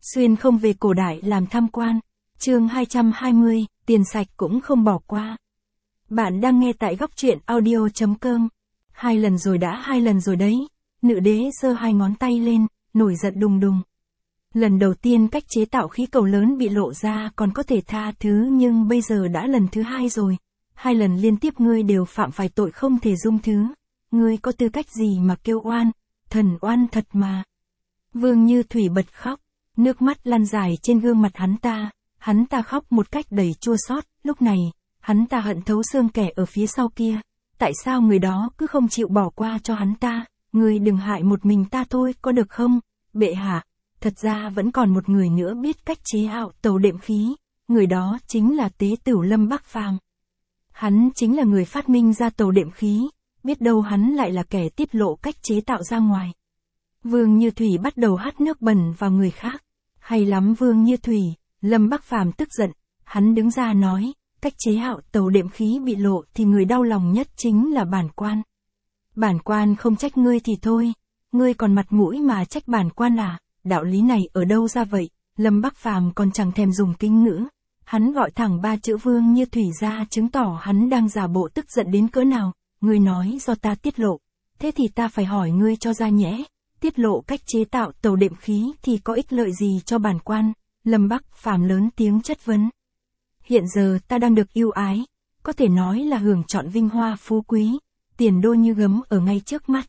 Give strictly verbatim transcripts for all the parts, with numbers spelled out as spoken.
Xuyên không về cổ đại làm tham quan. Chương hai trăm hai mươi, tiền sạch cũng không bỏ qua. Bạn đang nghe tại góc truyện audio chấm com. Hai lần rồi đã hai lần rồi đấy. Nữ đế giơ hai ngón tay lên, nổi giận đùng đùng. Lần đầu tiên cách chế tạo khí cầu lớn bị lộ ra còn có thể tha thứ, nhưng bây giờ đã lần thứ hai rồi. Hai lần liên tiếp ngươi đều phạm phải tội không thể dung thứ. Ngươi có tư cách gì mà kêu oan, thần oan thật mà. Vương Như Thủy bật khóc, nước mắt lăn dài trên gương mặt hắn ta. Hắn ta khóc một cách đầy chua xót. Lúc này, hắn ta hận thấu xương kẻ ở phía sau kia. Tại sao người đó cứ không chịu bỏ qua cho hắn ta? Ngươi đừng hại một mình ta thôi, có được không? Bệ hạ, thật ra vẫn còn một người nữa biết cách chế ảo tàu đệm khí. Người đó chính là Tế Tửu Lâm Bắc Phàm. Hắn chính là người phát minh ra tàu đệm khí. Biết đâu hắn lại là kẻ tiết lộ cách chế tạo ra ngoài. Vương Như Thủy bắt đầu hắt nước bẩn vào người khác. Hay lắm Vương Như Thủy. Lâm Bắc Phàm tức giận, hắn đứng ra nói, cách chế ảo tàu đệm khí bị lộ thì người đau lòng nhất chính là bản quan. Bản quan không trách ngươi thì thôi, ngươi còn mặt mũi mà trách bản quan à? Đạo lý này ở đâu ra vậy? Lâm Bắc Phàm còn chẳng thèm dùng kinh ngữ, hắn gọi thẳng ba chữ Vương Như Thủy ra, chứng tỏ hắn đang giả bộ tức giận đến cỡ nào. Ngươi nói do ta tiết lộ, thế thì ta phải hỏi ngươi cho ra nhẽ, tiết lộ cách chế tạo tàu đệm khí thì có ích lợi gì cho bản quan? Lâm Bắc Phàm lớn tiếng chất vấn. Hiện giờ ta đang được ưu ái, có thể nói là hưởng trọn vinh hoa phú quý, tiền đô như gấm ở ngay trước mắt.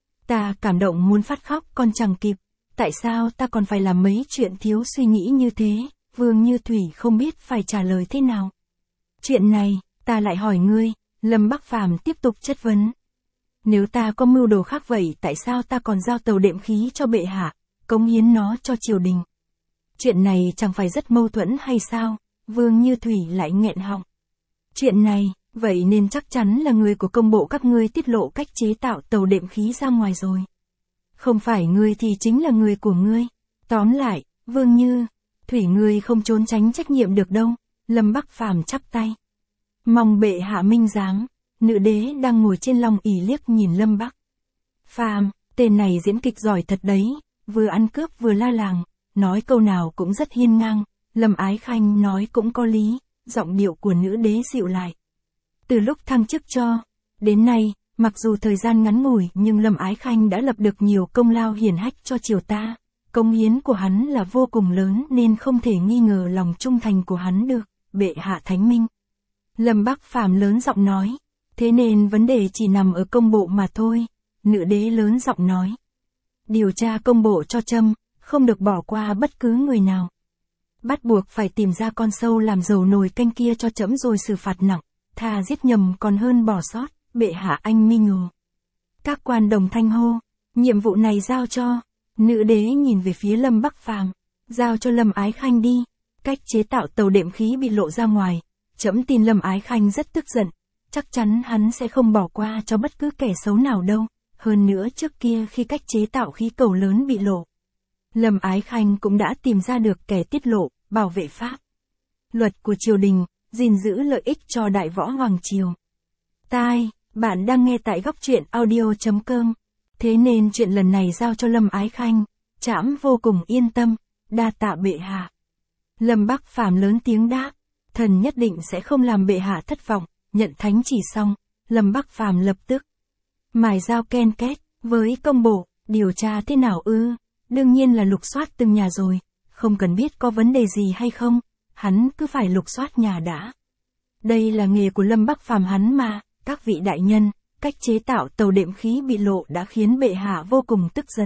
Ta cảm động muốn phát khóc còn chẳng kịp, tại sao ta còn phải làm mấy chuyện thiếu suy nghĩ như thế? Vương Như Thủy không biết phải trả lời thế nào. Chuyện này, ta lại hỏi ngươi, Lâm Bắc Phàm tiếp tục chất vấn. Nếu ta có mưu đồ khác vậy tại sao ta còn giao tàu đệm khí cho bệ hạ, cống hiến nó cho triều đình? Chuyện này chẳng phải rất mâu thuẫn hay sao? Vương Như Thủy lại nghẹn họng. Chuyện này, vậy nên chắc chắn là người của công bộ các ngươi tiết lộ cách chế tạo tàu đệm khí ra ngoài rồi. Không phải ngươi thì chính là người của ngươi. Tóm lại, Vương Như Thủy ngươi không trốn tránh trách nhiệm được đâu. Lâm Bắc Phàm chắp tay. Mong bệ hạ minh giám. Nữ đế đang ngồi trên long ỷ liếc nhìn Lâm Bắc Phàm, tên này diễn kịch giỏi thật đấy, vừa ăn cướp vừa la làng. Nói câu nào cũng rất hiên ngang, Lâm Ái Khanh nói cũng có lý, giọng điệu của nữ đế dịu lại. Từ lúc thăng chức cho đến nay, mặc dù thời gian ngắn ngủi nhưng Lâm Ái Khanh đã lập được nhiều công lao hiển hách cho triều ta. Công hiến của hắn là vô cùng lớn nên không thể nghi ngờ lòng trung thành của hắn được, bệ hạ thánh minh. Lâm Bắc Phàm lớn giọng nói, thế nên vấn đề chỉ nằm ở công bộ mà thôi. Nữ đế lớn giọng nói, điều tra công bộ cho trẫm, không được bỏ qua bất cứ người nào. Bắt buộc phải tìm ra con sâu làm dầu nồi canh kia cho trẫm rồi xử phạt nặng, thà giết nhầm còn hơn bỏ sót, bệ hạ anh minh ngộ. Các quan đồng thanh hô, nhiệm vụ này giao cho. Nữ đế nhìn về phía Lâm Bắc Phàm, giao cho Lâm Ái Khanh đi. Cách chế tạo tàu đệm khí bị lộ ra ngoài, trẫm tin Lâm Ái Khanh rất tức giận, chắc chắn hắn sẽ không bỏ qua cho bất cứ kẻ xấu nào đâu. Hơn nữa trước kia khi cách chế tạo khí cầu lớn bị lộ, Lâm Ái Khanh cũng đã tìm ra được kẻ tiết lộ, bảo vệ pháp luật của triều đình, gìn giữ lợi ích cho đại võ hoàng triều. Tai, bạn đang nghe tại góc truyện audio chấm com. Thế nên chuyện lần này giao cho Lâm Ái Khanh, trẫm vô cùng yên tâm, đa tạ bệ hạ. Lâm Bắc Phàm lớn tiếng đáp, thần nhất định sẽ không làm bệ hạ thất vọng. Nhận thánh chỉ xong, Lâm Bắc Phàm lập tức mài dao ken két, với công bộ, điều tra thế nào ư? Đương nhiên là lục soát từng nhà rồi, không cần biết có vấn đề gì hay không, hắn cứ phải lục soát nhà đã. Đây là nghề của Lâm Bắc Phàm hắn mà. Các vị đại nhân, cách chế tạo tàu đệm khí bị lộ đã khiến bệ hạ vô cùng tức giận.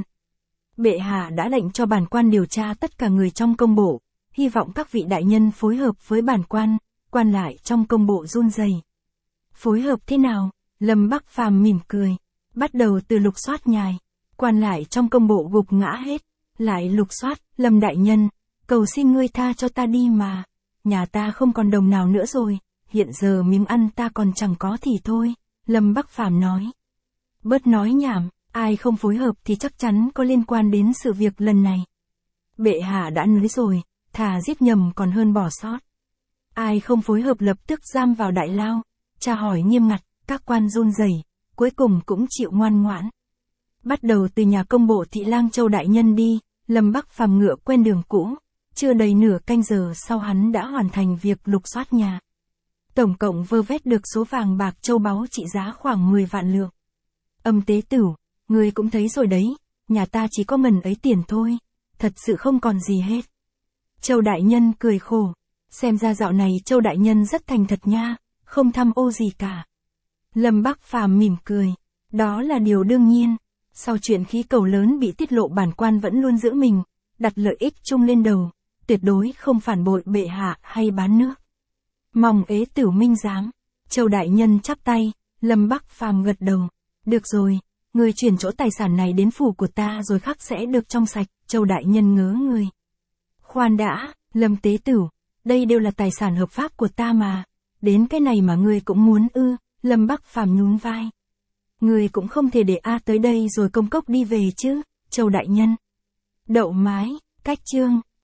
Bệ hạ đã lệnh cho bản quan điều tra tất cả người trong công bộ, hy vọng các vị đại nhân phối hợp với bản quan. Quan lại trong công bộ run rẩy. Phối hợp thế nào? Lâm Bắc Phàm mỉm cười, bắt đầu từ lục soát nhài. Quan lại trong công bộ gục ngã hết, lại lục soát. Lâm đại nhân, cầu xin ngươi tha cho ta đi mà, nhà ta không còn đồng nào nữa rồi, hiện giờ miếng ăn ta còn chẳng có thì thôi. Lâm Bắc Phàm nói, bớt nói nhảm, ai không phối hợp thì chắc chắn có liên quan đến sự việc lần này. Bệ hạ đã nói rồi, thà giết nhầm còn hơn bỏ sót. Ai không phối hợp lập tức giam vào đại lao, tra hỏi nghiêm ngặt. Các quan run rẩy, cuối cùng cũng chịu ngoan ngoãn. Bắt đầu từ nhà công bộ Thị Lang Châu đại nhân đi. Lâm Bắc Phàm ngựa quen đường cũ, chưa đầy nửa canh giờ sau hắn đã hoàn thành việc lục soát nhà. Tổng cộng vơ vét được số vàng bạc châu báu trị giá khoảng mười vạn lượng. Âm tế tửu, ngươi cũng thấy rồi đấy, nhà ta chỉ có mần ấy tiền thôi, thật sự không còn gì hết. Châu đại nhân cười khổ, xem ra dạo này Châu đại nhân rất thành thật nha, không tham ô gì cả. Lâm Bắc Phàm mỉm cười, đó là điều đương nhiên, sau chuyện khí cầu lớn bị tiết lộ bản quan vẫn luôn giữ mình, đặt lợi ích chung lên đầu, tuyệt đối không phản bội bệ hạ hay bán nước. Mong ế tửu minh giám. Châu đại nhân chắp tay, Lâm Bắc Phàm gật đầu. Được rồi, người chuyển chỗ tài sản này đến phủ của ta rồi khắc sẽ được trong sạch. Châu đại nhân ngớ người. Khoan đã, Lâm tế tửu, đây đều là tài sản hợp pháp của ta mà. Đến cái này mà ngươi cũng muốn ư? Lâm Bắc Phàm nhún vai. Ngươi cũng không thể để A tới đây rồi công cốc đi về chứ, Châu đại nhân. Đậu mái, cách chương.